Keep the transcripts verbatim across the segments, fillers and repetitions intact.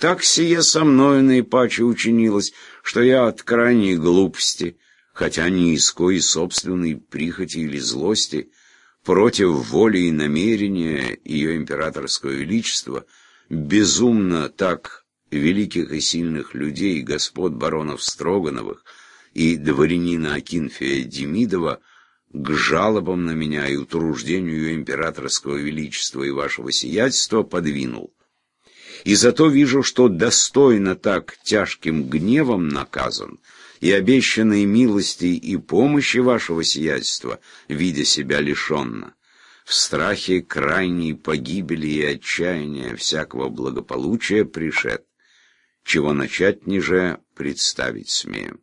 так сие со мною наипаче учинилось, что я от крайней глупости, хотя низкой собственной прихоти или злости, против воли и намерения ее императорского величества, безумно так великих и сильных людей, господ баронов Строгановых и дворянина Акинфия Демидова, к жалобам на меня и утруждению ее императорского величества и вашего сиятельства подвинул. И зато вижу, что достойно так тяжким гневом наказан, и обещанной милости и помощи вашего сиятельства, видя себя лишенно, в страхе крайней погибели и отчаяния всякого благополучия пришед, чего начать ниже представить смею.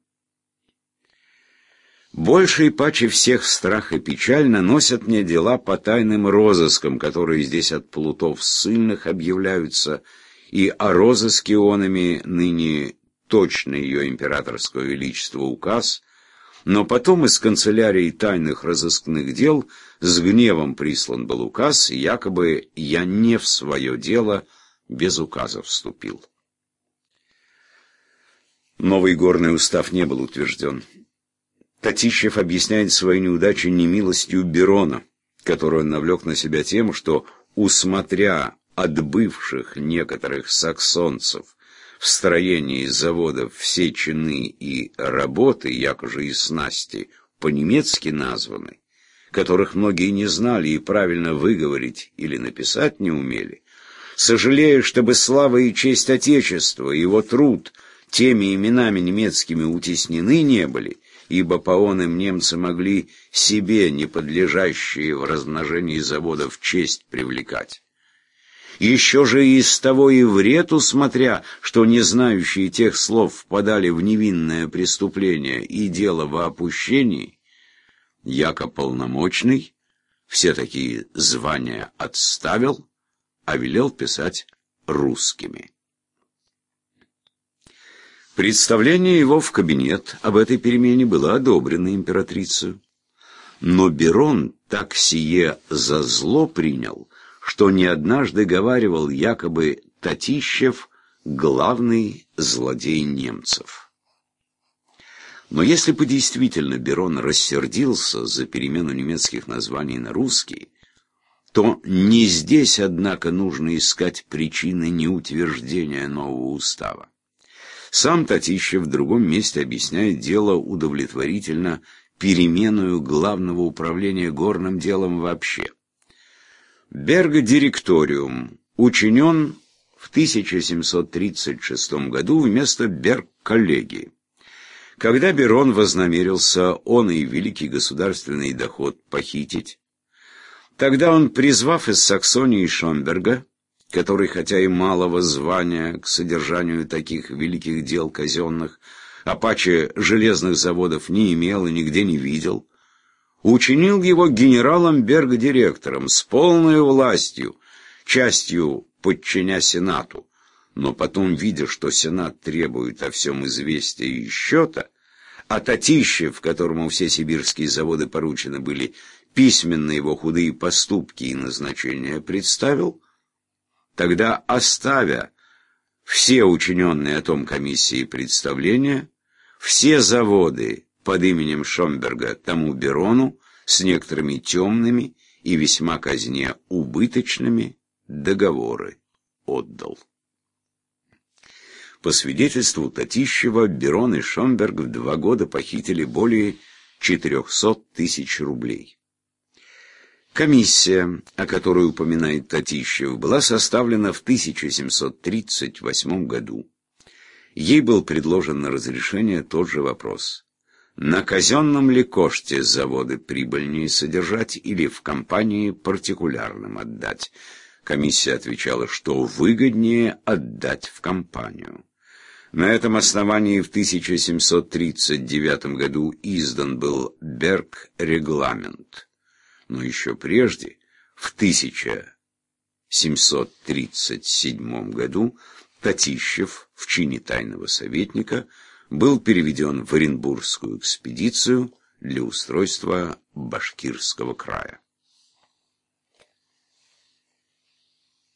Больше и паче всех страх и печаль наносят мне дела по тайным розыскам, которые здесь от плутов ссыльных объявляются, и о розыске онами ныне точно ее императорского величества указ, но потом из канцелярии тайных разыскных дел с гневом прислан был указ, и якобы я не в свое дело без указа вступил. Новый горный устав не был утвержден. Татищев объясняет свои неудачи немилостью Берона, которую он навлек на себя тем, что, усмотря от бывших некоторых саксонцев в строении заводов все чины и работы, якоже и снасти, по-немецки названы, которых многие не знали и правильно выговорить или написать не умели, сожалея, чтобы слава и честь Отечества, его труд теми именами немецкими утеснены не были, ибо по оным немцы могли себе неподлежащие в размножении заводов честь привлекать. Еще же и из того и вред усмотря, что не знающие тех слов впадали в невинное преступление и дело во опущении, яко полномочный все такие звания отставил, а велел писать русскими. Представление его в кабинет об этой перемене было одобрено императрицей. Но Берон так сие за зло принял, что не однажды говаривал, якобы Татищев — главный злодей немцев. Но если бы действительно Берон рассердился за перемену немецких названий на русские, то не здесь, однако, нужно искать причины неутверждения нового устава. Сам Татищев в другом месте объясняет дело удовлетворительно переменою главного управления горным делом вообще. Берг-директориум учинен в тысяча семьсот тридцать шестом году вместо Берг-коллегии. Когда Берон вознамерился он и великий государственный доход похитить, тогда он, призвав из Саксонии Шомберга, который, хотя и малого звания к содержанию таких великих дел казенных, а паче железных заводов не имел и нигде не видел, учинил его генералом Берг-директором с полной властью, частью подчиня Сенату, но потом, видя, что Сенат требует о всем известия и счета, а Татищев, которому все сибирские заводы поручены были, письменно его худые поступки и назначения представил, тогда, оставя все учиненные о том комиссии представления, все заводы под именем Шомберга тому Берону с некоторыми темными и весьма казне убыточными договоры отдал. По свидетельству Татищева, Берон и Шомберг в два года похитили более четырехсот тысяч рублей. Комиссия, о которой упоминает Татищев, была составлена в тысяча семьсот тридцать восьмом году. Ей был предложен на разрешение тот же вопрос: на казенном ли коште заводы прибыльнее содержать или в компании партикулярным отдать? Комиссия отвечала, что выгоднее отдать в компанию. На этом основании в тысяча семьсот тридцать девятом году издан был Берг-регламент. Но еще прежде, в тысяча семьсот тридцать седьмом году, Татищев в чине тайного советника был переведен в Оренбургскую экспедицию для устройства Башкирского края.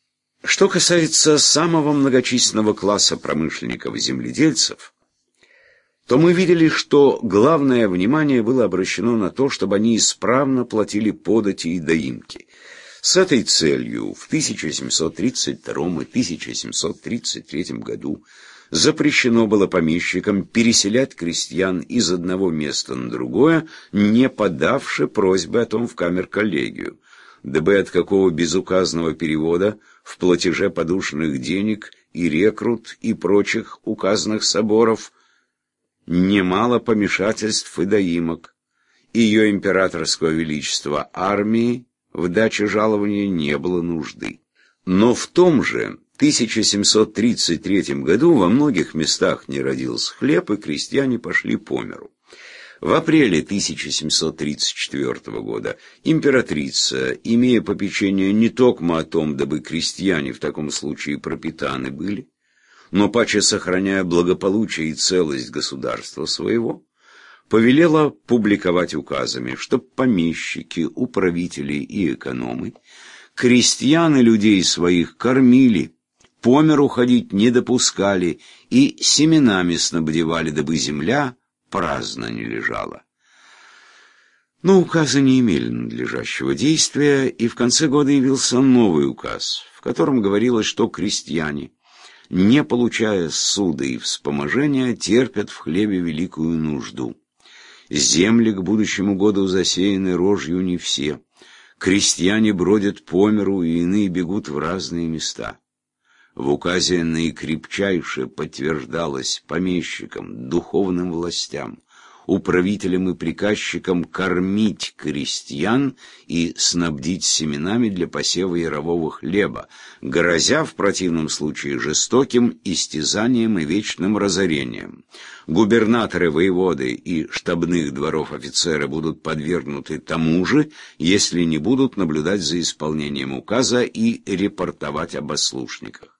Что касается самого многочисленного класса промышленников-земледельцев, то мы видели, что главное внимание было обращено на то, чтобы они исправно платили подати и доимки. С этой целью в тысяча семьсот тридцать втором и тысяча семьсот тридцать третьем году запрещено было помещикам переселять крестьян из одного места на другое, не подавши просьбы о том в камер-коллегию, дабы от какого безуказного перевода в платеже подушных денег и рекрут и прочих указанных соборов немало помешательств и доимок. Ее императорского величества армии в даче жалования не было нужды. Но в том же тысяча семьсот тридцать третьем году во многих местах не родился хлеб, и крестьяне пошли по миру. В апреле тысяча семьсот тридцать четвёртого года императрица, имея попечение не токмо о том, дабы крестьяне в таком случае пропитаны были, но паче сохраняя благополучие и целость государства своего, повелела публиковать указами, чтоб помещики, управители и экономы крестьян и людей своих кормили, по миру ходить не допускали и семенами снабдевали, дабы земля праздно не лежала. Но указы не имели надлежащего действия, и в конце года явился новый указ, в котором говорилось, что крестьяне, не получая ссуда и вспоможения, терпят в хлебе великую нужду. Земли к будущему году засеяны рожью не все. Крестьяне бродят по миру, и иные бегут в разные места. В указе наикрепчайше подтверждалось помещикам, духовным властям, управителям и приказчикам кормить крестьян и снабдить семенами для посева ярового хлеба, грозя в противном случае жестоким истязанием и вечным разорением. Губернаторы, воеводы и штабных дворов офицеры будут подвергнуты тому же, если не будут наблюдать за исполнением указа и репортовать об ослушниках.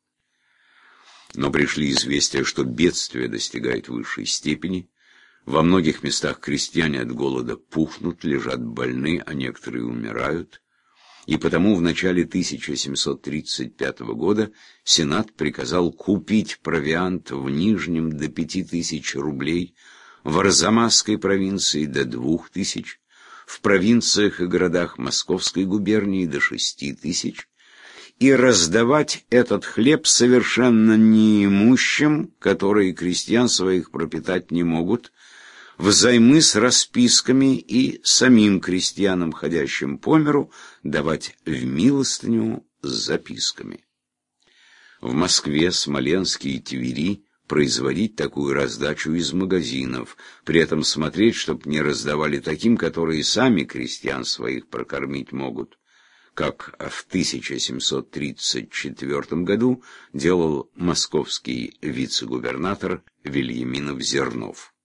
Но пришли известия, что бедствие достигает высшей степени. Во многих местах крестьяне от голода пухнут, лежат больны, а некоторые умирают. И потому в начале тысяча семьсот тридцать пятого года Сенат приказал купить провиант в Нижнем до пяти тысяч рублей, в Арзамасской провинции до двух тысяч, в провинциях и городах Московской губернии до шести тысяч, и раздавать этот хлеб совершенно неимущим, которые крестьян своих пропитать не могут, взаймы с расписками, и самим крестьянам, ходящим по миру, давать в милостыню с записками. В Москве, Смоленске и Твери производить такую раздачу из магазинов, при этом смотреть, чтоб не раздавали таким, которые сами крестьян своих прокормить могут, как в тысяча семьсот тридцать четвёртом году делал московский вице-губернатор Вильяминов-Зернов.